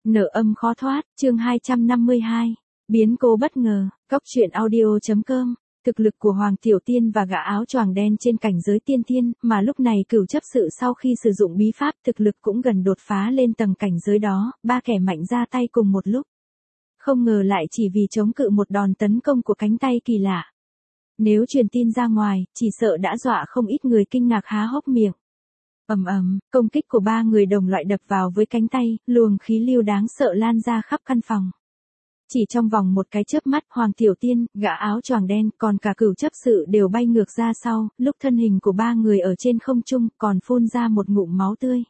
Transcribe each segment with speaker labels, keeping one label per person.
Speaker 1: Nợ âm khó thoát, chương 252. Biến cố bất ngờ, Cốc truyện audio.com. Thực lực của Hoàng Tiểu Tiên và gã áo choàng đen trên cảnh giới tiên thiên, mà lúc này Cửu chấp sự sau khi sử dụng bí pháp thực lực cũng gần đột phá lên tầng cảnh giới đó, ba kẻ mạnh ra tay cùng một lúc. Không ngờ lại chỉ vì chống cự một đòn tấn công của cánh tay kỳ lạ. Nếu truyền tin ra ngoài, chỉ sợ đã dọa không ít người kinh ngạc há hốc miệng. Ầm ầm, công kích của ba người đồng loại đập vào với cánh tay, luồng khí lưu đáng sợ lan ra khắp căn phòng. Chỉ trong vòng một cái chớp mắt, Hoàng Tiểu Tiên, gã áo choàng đen, còn cả Cửu chấp sự đều bay ngược ra sau, lúc thân hình của ba người ở trên không trung, còn phun ra một ngụm máu tươi.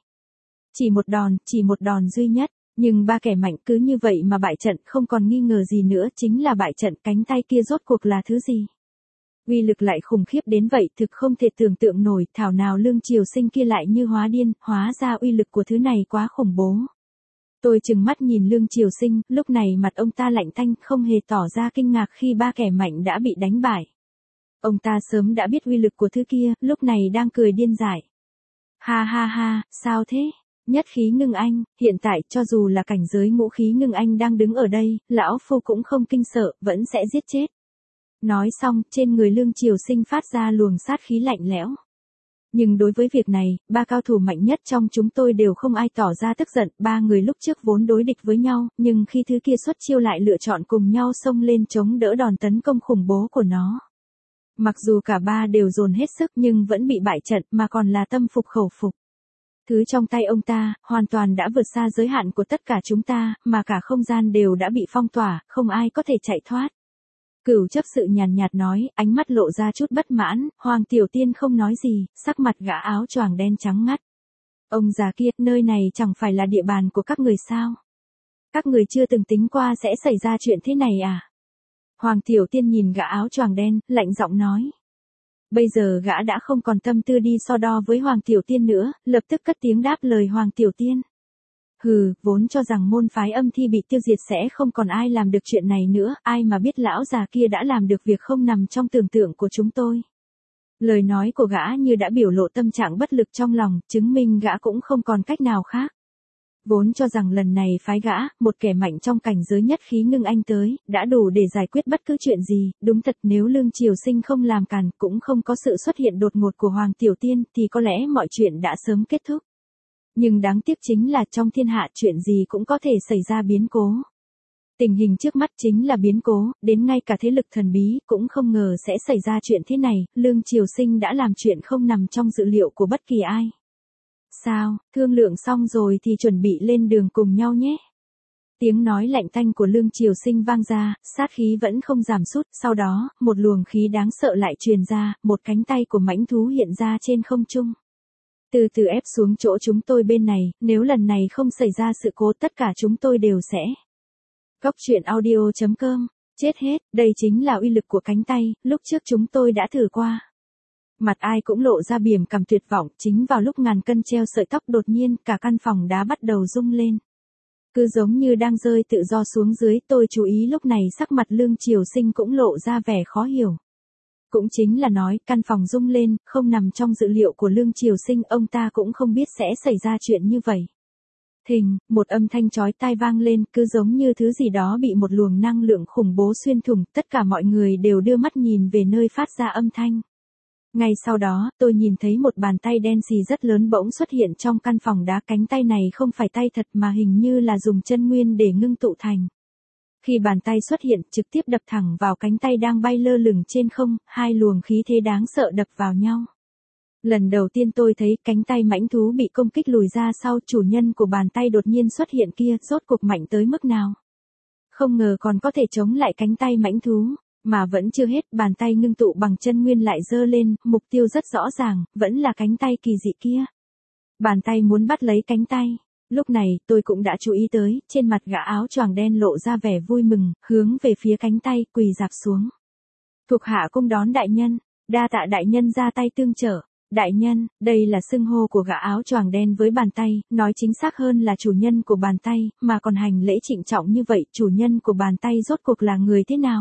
Speaker 1: Chỉ một đòn duy nhất, nhưng ba kẻ mạnh cứ như vậy mà bại trận, không còn nghi ngờ gì nữa, chính là bại trận. Cánh tay kia rốt cuộc là thứ gì? Uy lực lại khủng khiếp đến vậy, thực không thể tưởng tượng nổi, thảo nào Lương Triều Sinh kia lại như hóa điên, hóa ra uy lực của thứ này quá khủng bố. Tôi trừng mắt nhìn Lương Triều Sinh, lúc này mặt ông ta lạnh tanh, không hề tỏ ra kinh ngạc khi ba kẻ mạnh đã bị đánh bại. Ông ta sớm đã biết uy lực của thứ kia, lúc này đang cười điên dại. Ha ha ha, sao thế? Nhất khí ngưng anh, hiện tại cho dù là cảnh giới ngũ khí ngưng anh đang đứng ở đây, lão phu cũng không kinh sợ, vẫn sẽ giết chết. Nói xong, trên người Lương Triều Sinh phát ra luồng sát khí lạnh lẽo. Nhưng đối với việc này, ba cao thủ mạnh nhất trong chúng tôi đều không ai tỏ ra tức giận, ba người lúc trước vốn đối địch với nhau, nhưng khi thứ kia xuất chiêu lại lựa chọn cùng nhau xông lên chống đỡ đòn tấn công khủng bố của nó. Mặc dù cả ba đều dồn hết sức nhưng vẫn bị bại trận mà còn là tâm phục khẩu phục. Thứ trong tay ông ta, hoàn toàn đã vượt xa giới hạn của tất cả chúng ta, mà cả không gian đều đã bị phong tỏa, không ai có thể chạy thoát. Cửu chấp sự nhàn nhạt nói, ánh mắt lộ ra chút bất mãn. Hoàng Tiểu Tiên không nói gì, sắc mặt gã áo choàng đen trắng ngắt. Ông già kia, nơi này chẳng phải là địa bàn của các người sao? Các người chưa từng tính qua sẽ xảy ra chuyện thế này à? Hoàng Tiểu Tiên nhìn gã áo choàng đen, lạnh giọng nói. Bây giờ gã đã không còn tâm tư đi so đo với Hoàng Tiểu Tiên nữa, lập tức cất tiếng đáp lời Hoàng Tiểu Tiên. Hừ, vốn cho rằng môn phái Âm Thi bị tiêu diệt sẽ không còn ai làm được chuyện này nữa, ai mà biết lão già kia đã làm được việc không nằm trong tưởng tượng của chúng tôi. Lời nói của gã như đã biểu lộ tâm trạng bất lực trong lòng, chứng minh gã cũng không còn cách nào khác. Vốn cho rằng lần này phái gã, một kẻ mạnh trong cảnh giới nhất khí ngưng anh tới, đã đủ để giải quyết bất cứ chuyện gì, đúng thật nếu Lương Triều Sinh không làm cản, cũng không có sự xuất hiện đột ngột của Hoàng Tiểu Tiên, thì có lẽ mọi chuyện đã sớm kết thúc. Nhưng đáng tiếc chính là trong thiên hạ chuyện gì cũng có thể xảy ra biến cố. Tình hình trước mắt chính là biến cố, đến ngay cả thế lực thần bí cũng không ngờ sẽ xảy ra chuyện thế này, Lương Triều Sinh đã làm chuyện không nằm trong dự liệu của bất kỳ ai. Sao, thương lượng xong rồi thì chuẩn bị lên đường cùng nhau nhé. Tiếng nói lạnh tanh của Lương Triều Sinh vang ra, sát khí vẫn không giảm sút, sau đó, một luồng khí đáng sợ lại truyền ra, một cánh tay của mãnh thú hiện ra trên không trung. Từ từ ép xuống chỗ chúng tôi bên này, nếu lần này không xảy ra sự cố tất cả chúng tôi đều sẽ. Cốc truyện audio.com, chết hết, đây chính là uy lực của cánh tay, lúc trước chúng tôi đã thử qua. Mặt ai cũng lộ ra biềm cảm tuyệt vọng, chính vào lúc ngàn cân treo sợi tóc đột nhiên cả căn phòng đá bắt đầu rung lên. Cứ giống như đang rơi tự do xuống dưới, tôi chú ý lúc này sắc mặt Lương Triều Sinh cũng lộ ra vẻ khó hiểu. Cũng chính là nói, căn phòng rung lên, không nằm trong dự liệu của Lương Triều Sinh, ông ta cũng không biết sẽ xảy ra chuyện như vậy. Thình, một âm thanh chói tai vang lên, cứ giống như thứ gì đó bị một luồng năng lượng khủng bố xuyên thủng, tất cả mọi người đều đưa mắt nhìn về nơi phát ra âm thanh. Ngay sau đó, tôi nhìn thấy một bàn tay đen xì rất lớn bỗng xuất hiện trong căn phòng đá, cánh tay này không phải tay thật mà hình như là dùng chân nguyên để ngưng tụ thành. Khi bàn tay xuất hiện, trực tiếp đập thẳng vào cánh tay đang bay lơ lửng trên không, hai luồng khí thế đáng sợ đập vào nhau. Lần đầu tiên tôi thấy cánh tay mãnh thú bị công kích lùi ra sau, chủ nhân của bàn tay đột nhiên xuất hiện kia, rốt cuộc mạnh tới mức nào. Không ngờ còn có thể chống lại cánh tay mãnh thú, mà vẫn chưa hết, bàn tay ngưng tụ bằng chân nguyên lại giơ lên, mục tiêu rất rõ ràng, vẫn là cánh tay kỳ dị kia. Bàn tay muốn bắt lấy cánh tay. Lúc này, tôi cũng đã chú ý tới, trên mặt gã áo choàng đen lộ ra vẻ vui mừng, hướng về phía cánh tay, quỳ rạp xuống. Thuộc hạ cung đón đại nhân, đa tạ đại nhân ra tay tương trợ. Đại nhân, đây là xưng hô của gã áo choàng đen với bàn tay, nói chính xác hơn là chủ nhân của bàn tay, mà còn hành lễ trịnh trọng như vậy, chủ nhân của bàn tay rốt cuộc là người thế nào?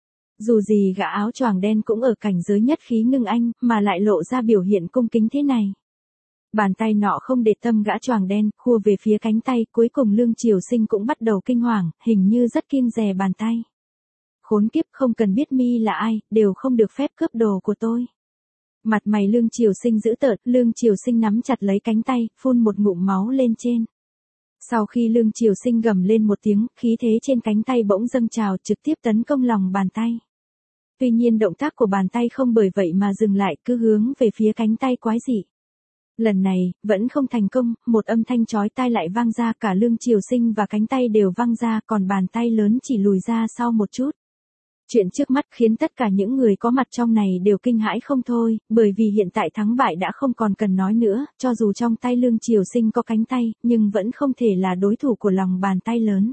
Speaker 1: Dù gì gã áo choàng đen cũng ở cảnh giới nhất khí ngưng anh, mà lại lộ ra biểu hiện cung kính thế này. Bàn tay nọ không để tâm gã choàng đen, khua về phía cánh tay, cuối cùng Lương Triều Sinh cũng bắt đầu kinh hoàng, hình như rất kiêng dè bàn tay. Khốn kiếp, không cần biết mi là ai, đều không được phép cướp đồ của tôi. Mặt mày Lương Triều Sinh dữ tợn, Lương Triều Sinh nắm chặt lấy cánh tay, phun một ngụm máu lên trên. Sau khi Lương Triều Sinh gầm lên một tiếng, khí thế trên cánh tay bỗng dâng trào, trực tiếp tấn công lòng bàn tay. Tuy nhiên động tác của bàn tay không bởi vậy mà dừng lại, cứ hướng về phía cánh tay quái dị. Lần này, vẫn không thành công, một âm thanh chói tai lại vang ra, cả Lương Triều Sinh và cánh tay đều văng ra, còn bàn tay lớn chỉ lùi ra sau một chút. Chuyện trước mắt khiến tất cả những người có mặt trong này đều kinh hãi không thôi, bởi vì hiện tại thắng bại đã không còn cần nói nữa, cho dù trong tay Lương Triều Sinh có cánh tay, nhưng vẫn không thể là đối thủ của lòng bàn tay lớn.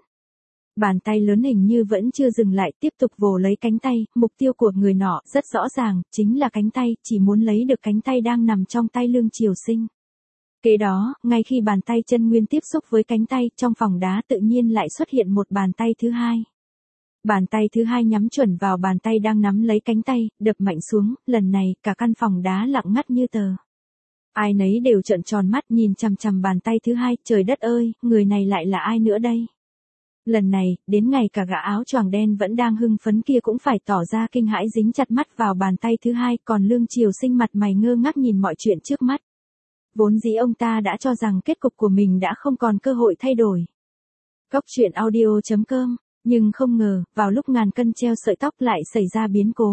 Speaker 1: Bàn tay lớn hình như vẫn chưa dừng lại, tiếp tục vồ lấy cánh tay, mục tiêu của người nọ rất rõ ràng, chính là cánh tay, chỉ muốn lấy được cánh tay đang nằm trong tay Lương Triều Sinh. Kế đó, ngay khi bàn tay chân nguyên tiếp xúc với cánh tay, trong phòng đá tự nhiên lại xuất hiện một bàn tay thứ hai. Bàn tay thứ hai nhắm chuẩn vào bàn tay đang nắm lấy cánh tay, đập mạnh xuống, lần này cả căn phòng đá lặng ngắt như tờ. Ai nấy đều trợn tròn mắt nhìn chằm chằm bàn tay thứ hai, trời đất ơi, người này lại là ai nữa đây? Lần này, đến ngày cả gã áo choàng đen vẫn đang hưng phấn kia cũng phải tỏ ra kinh hãi dính chặt mắt vào bàn tay thứ hai, còn Lương Triều Sinh mặt mày ngơ ngác nhìn mọi chuyện trước mắt. Vốn dĩ ông ta đã cho rằng kết cục của mình đã không còn cơ hội thay đổi. Cốc truyện audio.com, nhưng không ngờ, vào lúc ngàn cân treo sợi tóc lại xảy ra biến cố.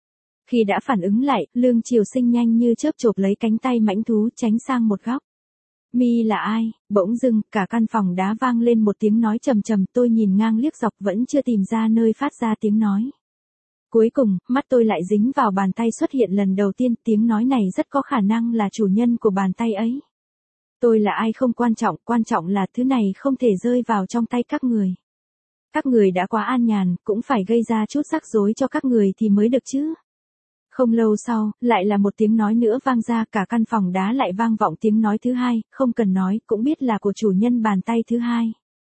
Speaker 1: Khi đã phản ứng lại, Lương Triều Sinh nhanh như chớp chộp lấy cánh tay mãnh thú tránh sang một góc. Mi là ai? Bỗng dưng, cả căn phòng đá vang lên một tiếng nói trầm trầm, tôi nhìn ngang liếc dọc vẫn chưa tìm ra nơi phát ra tiếng nói. Cuối cùng, mắt tôi lại dính vào bàn tay xuất hiện lần đầu tiên, tiếng nói này rất có khả năng là chủ nhân của bàn tay ấy. Tôi là ai không quan trọng là thứ này không thể rơi vào trong tay các người. Các người đã quá an nhàn, cũng phải gây ra chút rắc rối cho các người thì mới được chứ. Không lâu sau, lại là một tiếng nói nữa vang ra, cả căn phòng đá lại vang vọng tiếng nói thứ hai, không cần nói, cũng biết là của chủ nhân bàn tay thứ hai.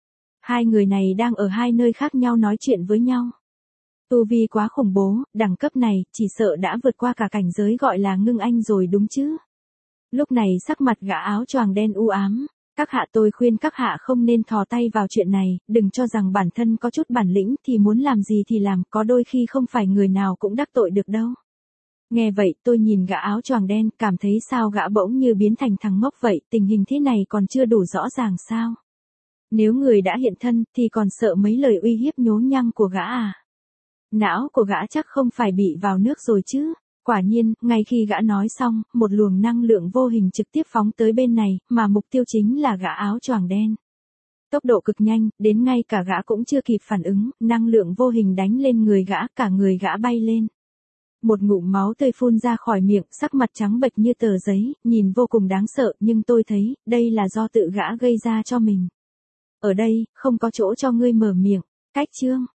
Speaker 1: Hai người này đang ở hai nơi khác nhau nói chuyện với nhau. Tu vi quá khủng bố, đẳng cấp này, chỉ sợ đã vượt qua cả cảnh giới gọi là ngưng anh rồi đúng chứ. Lúc này sắc mặt gã áo choàng đen u ám. Các hạ, tôi khuyên các hạ không nên thò tay vào chuyện này, đừng cho rằng bản thân có chút bản lĩnh thì muốn làm gì thì làm, có đôi khi không phải người nào cũng đắc tội được đâu. Nghe vậy, tôi nhìn gã áo choàng đen, cảm thấy sao gã bỗng như biến thành thằng ngốc vậy, tình hình thế này còn chưa đủ rõ ràng sao? Nếu người đã hiện thân, thì còn sợ mấy lời uy hiếp nhố nhăng của gã à? Não của gã chắc không phải bị vào nước rồi chứ? Quả nhiên, ngay khi gã nói xong, một luồng năng lượng vô hình trực tiếp phóng tới bên này, mà mục tiêu chính là gã áo choàng đen. Tốc độ cực nhanh, đến ngay cả gã cũng chưa kịp phản ứng, năng lượng vô hình đánh lên người gã, cả người gã bay lên. Một ngụm máu tươi phun ra khỏi miệng, sắc mặt trắng bệch như tờ giấy, nhìn vô cùng đáng sợ, nhưng tôi thấy, đây là do tự gã gây ra cho mình. Ở đây, không có chỗ cho ngươi mở miệng. Cách chương.